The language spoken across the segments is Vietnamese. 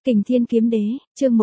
Kình Thiên Kiếm Đế, chương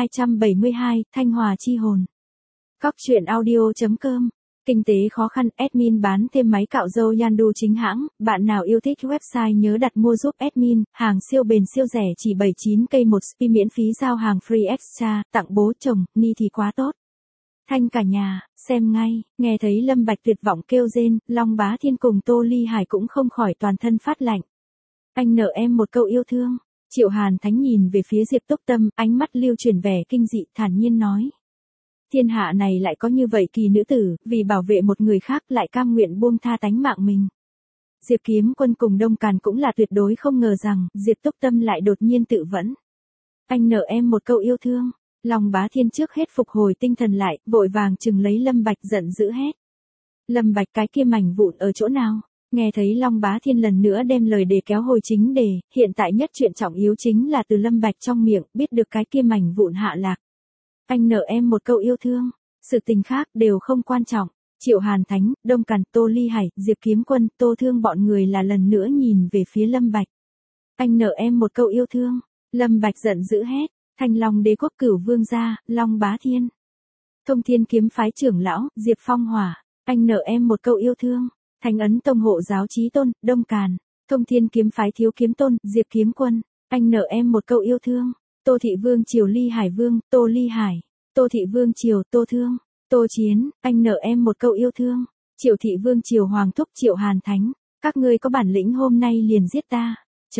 1272, Thanh Hòa Chi Hồn. Góc truyện audio.com. Kinh tế khó khăn, admin bán thêm máy cạo râu Yandu chính hãng, bạn nào yêu thích website nhớ đặt mua giúp admin, hàng siêu bền siêu rẻ chỉ 79k một spi miễn phí giao hàng free extra, tặng bố chồng, ni thì quá tốt. Thanh cả nhà, xem ngay, nghe thấy Lâm Bạch tuyệt vọng kêu rên, Long Bá Thiên cùng Tô Ly Hải cũng không khỏi toàn thân phát lạnh. Anh nợ em một câu yêu thương. Triệu Hàn Thánh nhìn về phía Diệp Túc Tâm, ánh mắt lưu chuyển vẻ kinh dị, thản nhiên nói. Thiên hạ này lại có như vậy kỳ nữ tử, vì bảo vệ một người khác lại cam nguyện buông tha tánh mạng mình. Diệp Kiếm Quân cùng Đông Càn cũng là tuyệt đối không ngờ rằng, Diệp Túc Tâm lại đột nhiên tự vẫn. Anh nợ em một câu yêu thương. Long Bá Thiên trước hết phục hồi tinh thần lại, vội vàng chừng lấy Lâm Bạch giận dữ hét. Lâm Bạch cái kia mảnh vụn ở chỗ nào? Nghe thấy Long Bá Thiên lần nữa đem lời đề kéo hồi chính đề, hiện tại nhất chuyện trọng yếu chính là từ Lâm Bạch trong miệng biết được cái kia mảnh vụn hạ lạc. Anh nợ em một câu yêu thương, sự tình khác đều không quan trọng. Triệu Hàn Thánh, Đông Càn, Tô Ly Hải, Diệp Kiếm Quân, Tô Thương bọn người là lần nữa nhìn về phía Lâm Bạch. Anh nợ em một câu yêu thương. Lâm Bạch giận dữ hét, Thanh Long Đế quốc Cửu Vương gia, Long Bá Thiên. Thông Thiên kiếm phái trưởng lão, Diệp Phong Hỏa, anh nợ em một câu yêu thương. Thánh ấn tông hộ giáo Chí Tôn, Đông Càn, Thông Thiên kiếm phái Thiếu Kiếm Tôn, Diệp Kiếm Quân, anh nợ em một câu yêu thương. Tô Thị Vương Triều Ly Hải Vương, Tô Ly Hải, Tô Thị Vương Triều Tô Thương, Tô Chiến, anh nợ em một câu yêu thương. Triệu Thị Vương Triều Hoàng Thúc Triệu Hàn Thánh, các ngươi có bản lĩnh hôm nay liền giết ta.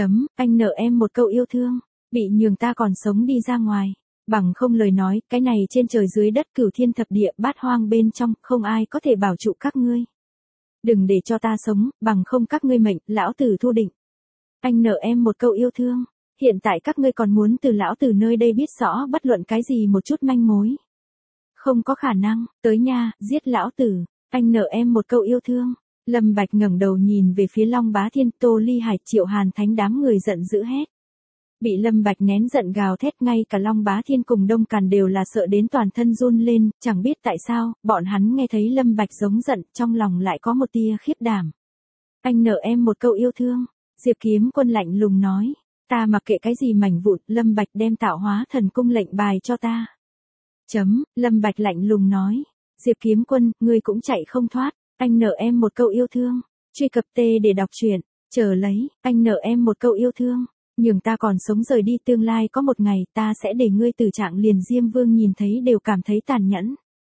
Anh nợ em một câu yêu thương, bị nhường ta còn sống đi ra ngoài. Bằng không lời nói, cái này trên trời dưới đất cửu thiên thập địa bát hoang bên trong, không ai có thể bảo trụ các ngươi. Đừng để cho ta sống, bằng không các ngươi mệnh, lão tử thu định. Anh nợ em một câu yêu thương. Hiện tại các ngươi còn muốn từ lão tử nơi đây biết rõ bất luận cái gì một chút manh mối. Không có khả năng, tới nha, giết lão tử. Anh nợ em một câu yêu thương. Lâm Bạch ngẩng đầu nhìn về phía Long Bá Thiên, Tô Ly Hải, Triệu Hàn Thánh đám người giận dữ hét. Bị Lâm Bạch nén giận gào thét, ngay cả Long Bá Thiên cùng Đông Càn đều là sợ đến toàn thân run lên, chẳng biết tại sao, bọn hắn nghe thấy Lâm Bạch giống giận, trong lòng lại có một tia khiếp đảm. Anh nợ em một câu yêu thương. Diệp Kiếm Quân lạnh lùng nói, ta mặc kệ cái gì mảnh vụn, Lâm Bạch đem Tạo Hóa Thần Cung lệnh bài cho ta. Lâm Bạch lạnh lùng nói, Diệp Kiếm Quân, ngươi cũng chạy không thoát, anh nợ em một câu yêu thương. Truy cập T để đọc truyện, chờ lấy, anh nợ em một câu yêu thương. Nhưng ta còn sống rời đi, tương lai có một ngày ta sẽ để ngươi tử trạng liền Diêm Vương nhìn thấy đều cảm thấy tàn nhẫn.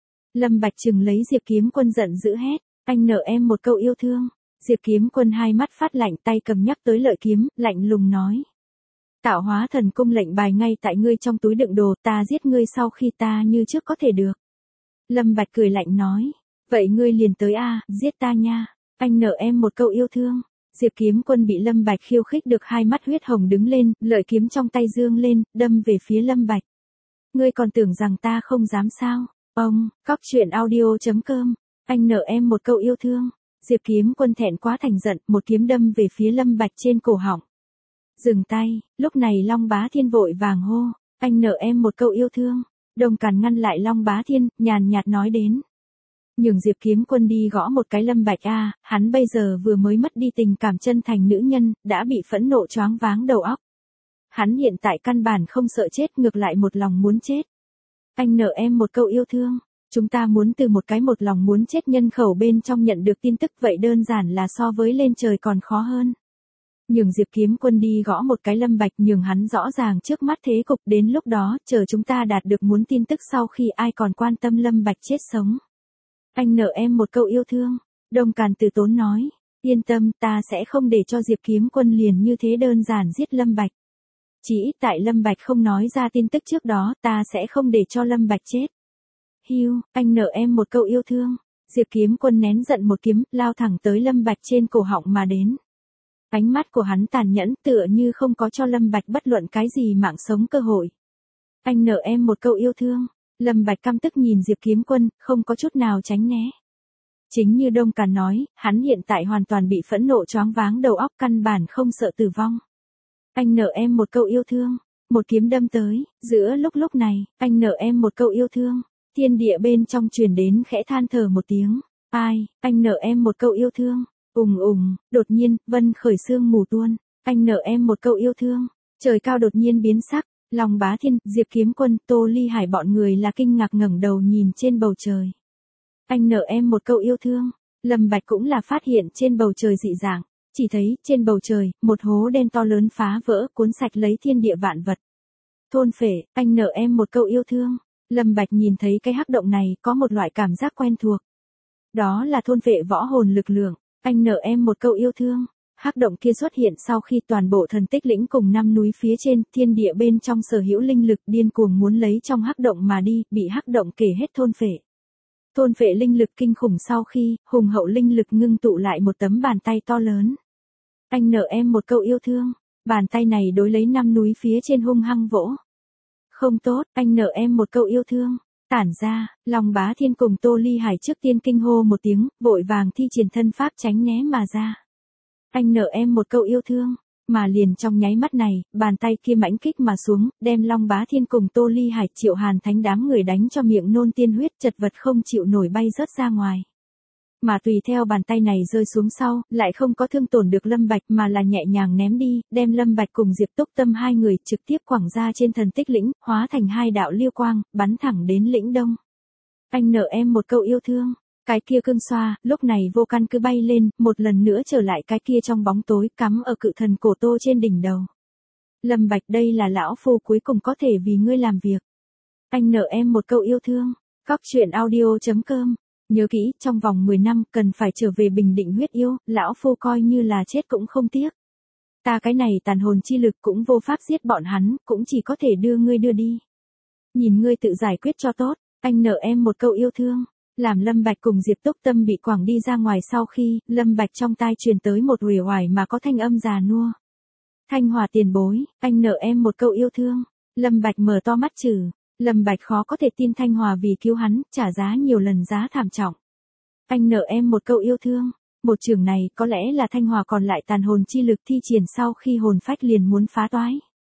Lâm Bạch chừng lấy Diệp Kiếm Quân giận dữ hét, anh nợ em một câu yêu thương. Diệp Kiếm Quân hai mắt phát lạnh, tay cầm nhắc tới lợi kiếm, lạnh lùng nói. Tạo Hóa Thần Cung lệnh bài ngay tại ngươi trong túi đựng đồ, ta giết ngươi sau khi ta như trước có thể được. Lâm Bạch cười lạnh nói, vậy ngươi liền tới a, giết ta nha, anh nợ em một câu yêu thương. Diệp Kiếm Quân bị Lâm Bạch khiêu khích được hai mắt huyết hồng đứng lên, lợi kiếm trong tay dương lên, đâm về phía Lâm Bạch. Ngươi còn tưởng rằng ta không dám sao? Góc truyện audio.com, anh nợ em một câu yêu thương. Diệp Kiếm Quân thẹn quá thành giận, một kiếm đâm về phía Lâm Bạch trên cổ họng. Dừng tay, lúc này Long Bá Thiên vội vàng hô, anh nợ em một câu yêu thương. Đông Càn ngăn lại Long Bá Thiên, nhàn nhạt nói đến. Nhường Diệp Kiếm Quân đi gõ một cái Lâm Bạch a, hắn bây giờ vừa mới mất đi tình cảm chân thành nữ nhân, đã bị phẫn nộ choáng váng đầu óc. Hắn hiện tại căn bản không sợ chết, ngược lại một lòng muốn chết. Anh nợ em một câu yêu thương. Chúng ta muốn từ một cái một lòng muốn chết nhân khẩu bên trong nhận được tin tức, vậy đơn giản là so với lên trời còn khó hơn. Nhường Diệp Kiếm Quân đi gõ một cái Lâm Bạch, nhường hắn rõ ràng trước mắt thế cục, đến lúc đó, chờ chúng ta đạt được muốn tin tức sau khi ai còn quan tâm Lâm Bạch chết sống. Anh nợ em một câu yêu thương. Đông Càn từ tốn nói, yên tâm, ta sẽ không để cho Diệp Kiếm Quân liền như thế đơn giản giết Lâm Bạch. Chỉ ít tại Lâm Bạch không nói ra tin tức trước đó, ta sẽ không để cho Lâm Bạch chết. Hiu, anh nợ em một câu yêu thương. Diệp Kiếm Quân nén giận một kiếm, lao thẳng tới Lâm Bạch trên cổ họng mà đến. Ánh mắt của hắn tàn nhẫn, tựa như không có cho Lâm Bạch bất luận cái gì mạng sống cơ hội. Anh nợ em một câu yêu thương. Lâm Bạch căm tức nhìn Diệp Kiếm Quân, không có chút nào tránh né. Chính như Đông Càn nói, hắn hiện tại hoàn toàn bị phẫn nộ choáng váng đầu óc, căn bản không sợ tử vong. Anh nợ em một câu yêu thương. Một kiếm đâm tới, giữa lúc này, anh nợ em một câu yêu thương. Thiên địa bên trong truyền đến khẽ than thở một tiếng. Ai, anh nợ em một câu yêu thương. Đột nhiên, vân khởi sương mù tuôn. Anh nợ em một câu yêu thương. Trời cao đột nhiên biến sắc. Long Bá Thiên, Diệp Kiếm Quân, Tô Ly Hải bọn người là kinh ngạc ngẩng đầu nhìn trên bầu trời. Anh nợ em một câu yêu thương. Lâm Bạch cũng là phát hiện trên bầu trời dị dạng, chỉ thấy trên bầu trời, một hố đen to lớn phá vỡ, cuốn sạch lấy thiên địa vạn vật. Thôn phệ, anh nợ em một câu yêu thương. Lâm Bạch nhìn thấy cái hắc động này, có một loại cảm giác quen thuộc. Đó là thôn phệ võ hồn lực lượng. Anh nợ em một câu yêu thương. Hắc động kia xuất hiện sau khi toàn bộ thần tích lĩnh cùng 5 núi phía trên, thiên địa bên trong sở hữu linh lực điên cuồng muốn lấy trong hắc động mà đi, bị hắc động kể hết thôn phệ. Thôn phệ linh lực kinh khủng sau khi, hùng hậu linh lực ngưng tụ lại một tấm bàn tay to lớn. Anh nợ em một câu yêu thương. Bàn tay này đối lấy 5 núi phía trên hung hăng vỗ. Không tốt, anh nợ em một câu yêu thương. Tản ra, Long Bá Thiên cùng Tô Ly Hải trước tiên kinh hô một tiếng, vội vàng thi triển thân pháp tránh né mà ra. Anh nợ em một câu yêu thương, mà liền trong nháy mắt này, bàn tay kia mãnh kích mà xuống, đem Long Bá Thiên cùng Tô Ly Hải Triệu Hàn Thánh đám người đánh cho miệng nôn tiên huyết, chật vật không chịu nổi bay rớt ra ngoài. Mà tùy theo bàn tay này rơi xuống sau, lại không có thương tổn được Lâm Bạch mà là nhẹ nhàng ném đi, đem Lâm Bạch cùng Diệp Túc Tâm hai người trực tiếp quẳng ra trên thần tích lĩnh, hóa thành hai đạo liêu quang, bắn thẳng đến lĩnh đông. Anh nợ em một câu yêu thương. Cái kia cương xoa, lúc này vô căn cứ bay lên, một lần nữa trở lại cái kia trong bóng tối, cắm ở cự thần cổ tô trên đỉnh đầu. Lâm Bạch, đây là lão phu cuối cùng có thể vì ngươi làm việc. Anh nợ em một câu yêu thương. Cóc truyện audio.com. Nhớ kỹ, trong vòng 10 năm, cần phải trở về bình định huyết yêu, lão phu coi như là chết cũng không tiếc. Ta cái này tàn hồn chi lực cũng vô pháp giết bọn hắn, cũng chỉ có thể đưa ngươi đưa đi. Nhìn ngươi tự giải quyết cho tốt, anh nợ em một câu yêu thương. Làm Lâm Bạch cùng Diệp Túc Tâm bị quẳng đi ra ngoài sau khi, Lâm Bạch trong tai truyền tới một uể oải mà có thanh âm già nua. Thanh Hòa tiền bối, anh nợ em một câu yêu thương. Lâm Bạch mở to mắt trừ. Lâm Bạch khó có thể tin Thanh Hòa vì cứu hắn, trả giá nhiều lần giá thảm trọng. Anh nợ em một câu yêu thương. Một trường này có lẽ là Thanh Hòa còn lại tàn hồn chi lực thi triển sau khi hồn phách liền muốn phá toái.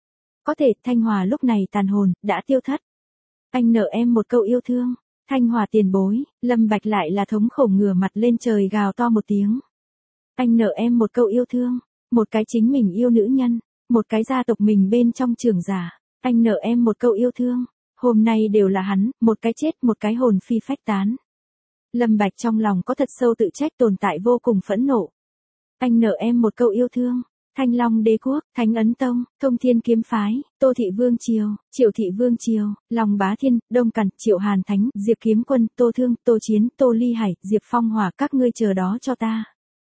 Có thể Thanh Hòa lúc này tàn hồn, đã tiêu thất. Anh nợ em một câu yêu thương. Thanh Hòa tiền bối, Lâm Bạch lại là thống khổ ngửa mặt lên trời gào to một tiếng. Anh nợ em một câu yêu thương. Một cái chính mình yêu nữ nhân. Một cái gia tộc mình bên trong trường giả. Anh nợ em một câu yêu thương. Hôm nay đều là hắn, một cái chết, một cái hồn phi phách tán. Lâm Bạch trong lòng có thật sâu tự trách tồn tại vô cùng phẫn nộ. Anh nợ em một câu yêu thương. Thanh Long Đế Quốc, Thánh Ấn Tông, Thông Thiên Kiếm Phái, Tô Thị Vương Triều, Triệu Thị Vương Triều, Long Bá Thiên, Đông Cẩn, Triệu Hàn Thánh, Diệp Kiếm Quân, Tô Thương, Tô Chiến, Tô Ly Hải, Diệp Phong Hỏa, các ngươi chờ đó cho ta.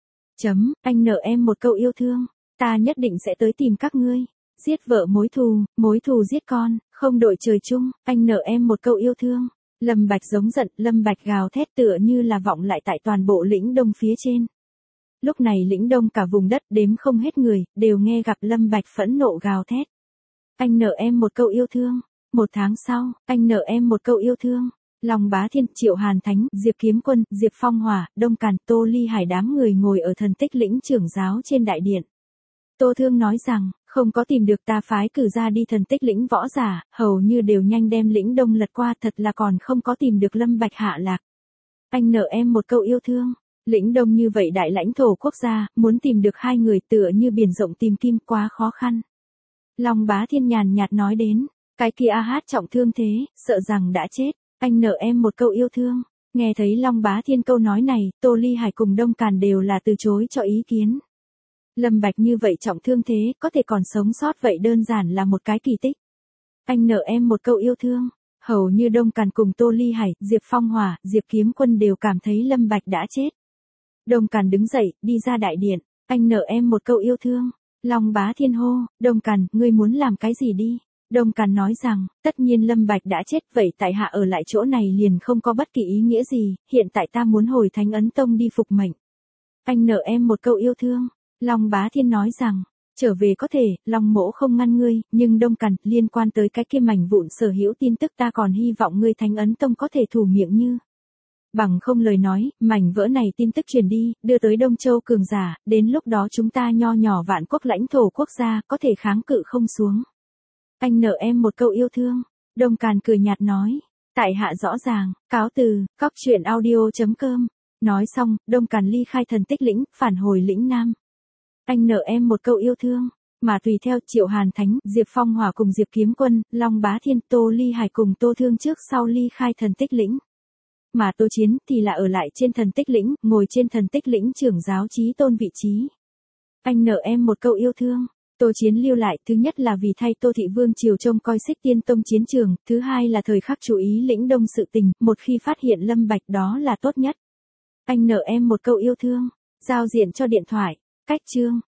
Anh nợ em một câu yêu thương. Ta nhất định sẽ tới tìm các ngươi. Giết vợ mối thù giết con, không đội trời chung, anh nợ em một câu yêu thương. Lâm Bạch giống giận, Lâm Bạch gào thét tựa như là vọng lại tại toàn bộ lĩnh đông phía trên. Lúc này lĩnh đông cả vùng đất đếm không hết người, đều nghe gặp Lâm Bạch phẫn nộ gào thét. Anh nợ em một câu yêu thương. 1 tháng sau, anh nợ em một câu yêu thương. Long Bá Thiên, Triệu Hàn Thánh, Diệp Kiếm Quân, Diệp Phong Hỏa, Đông Càn, Tô Ly Hải đám người ngồi ở thần tích lĩnh trưởng giáo trên đại điện. Tô Thương nói rằng, không có tìm được ta phái cử ra đi thần tích lĩnh võ giả, hầu như đều nhanh đem lĩnh đông lật qua, thật là còn không có tìm được Lâm Bạch hạ lạc. Anh nợ em một câu yêu thương. Lĩnh đông như vậy đại lãnh thổ quốc gia, muốn tìm được hai người tựa như biển rộng tìm kim quá khó khăn. Long Bá Thiên nhàn nhạt nói đến, cái kia A Hát trọng thương thế, sợ rằng đã chết. Anh nợ em một câu yêu thương. Nghe thấy Long Bá Thiên câu nói này, Tô Ly Hải cùng Đông Càn đều là từ chối cho ý kiến. Lâm Bạch như vậy trọng thương thế, có thể còn sống sót vậy đơn giản là một cái kỳ tích. Anh nợ em một câu yêu thương. Hầu như Đông Càn cùng Tô Ly Hải, Diệp Phong Hỏa, Diệp Kiếm Quân đều cảm thấy Lâm Bạch đã chết. Đông Càn đứng dậy, đi ra đại điện. Anh nợ em một câu yêu thương. Long Bá Thiên hô, Đông Càn, ngươi muốn làm cái gì đi? Đông Càn nói rằng, tất nhiên Lâm Bạch đã chết, vậy tại hạ ở lại chỗ này liền không có bất kỳ ý nghĩa gì, hiện tại ta muốn hồi Thánh Ấn Tông đi phục mệnh. Anh nợ em một câu yêu thương. Long Bá Thiên nói rằng, trở về có thể, Long mỗ không ngăn ngươi, nhưng Đông Càn, liên quan tới cái kia mảnh vụn sở hữu tin tức ta còn hy vọng ngươi Thánh Ấn Tông có thể thủ miệng như. Bằng không lời nói, mảnh vỡ này tin tức truyền đi, đưa tới Đông Châu cường giả, đến lúc đó chúng ta nho nhỏ vạn quốc lãnh thổ quốc gia, có thể kháng cự không xuống. Anh nợ em một câu yêu thương. Đông Càn cười nhạt nói, tại hạ rõ ràng, cáo từ, cóc truyện audio.com. Nói xong, Đông Càn ly khai thần tích lĩnh, phản hồi lĩnh Nam. Anh nợ em một câu yêu thương. Mà tùy theo Triệu Hàn Thánh, Diệp Phong Hỏa cùng Diệp Kiếm Quân, Long Bá Thiên, Tô Ly Hải cùng Tô Thương trước sau ly khai Thần Tích Lĩnh. Mà Tô Chiến thì là ở lại trên Thần Tích Lĩnh, ngồi trên Thần Tích Lĩnh trưởng giáo chí tôn vị trí. Anh nợ em một câu yêu thương. Tô Chiến lưu lại, thứ nhất là vì thay Tô Thị Vương triều trông coi Xích Tiên Tông chiến trường, thứ hai là thời khắc chú ý lĩnh đông sự tình, một khi phát hiện Lâm Bạch đó là tốt nhất. Anh nợ em một câu yêu thương. Giao diện cho điện thoại. Cách chương.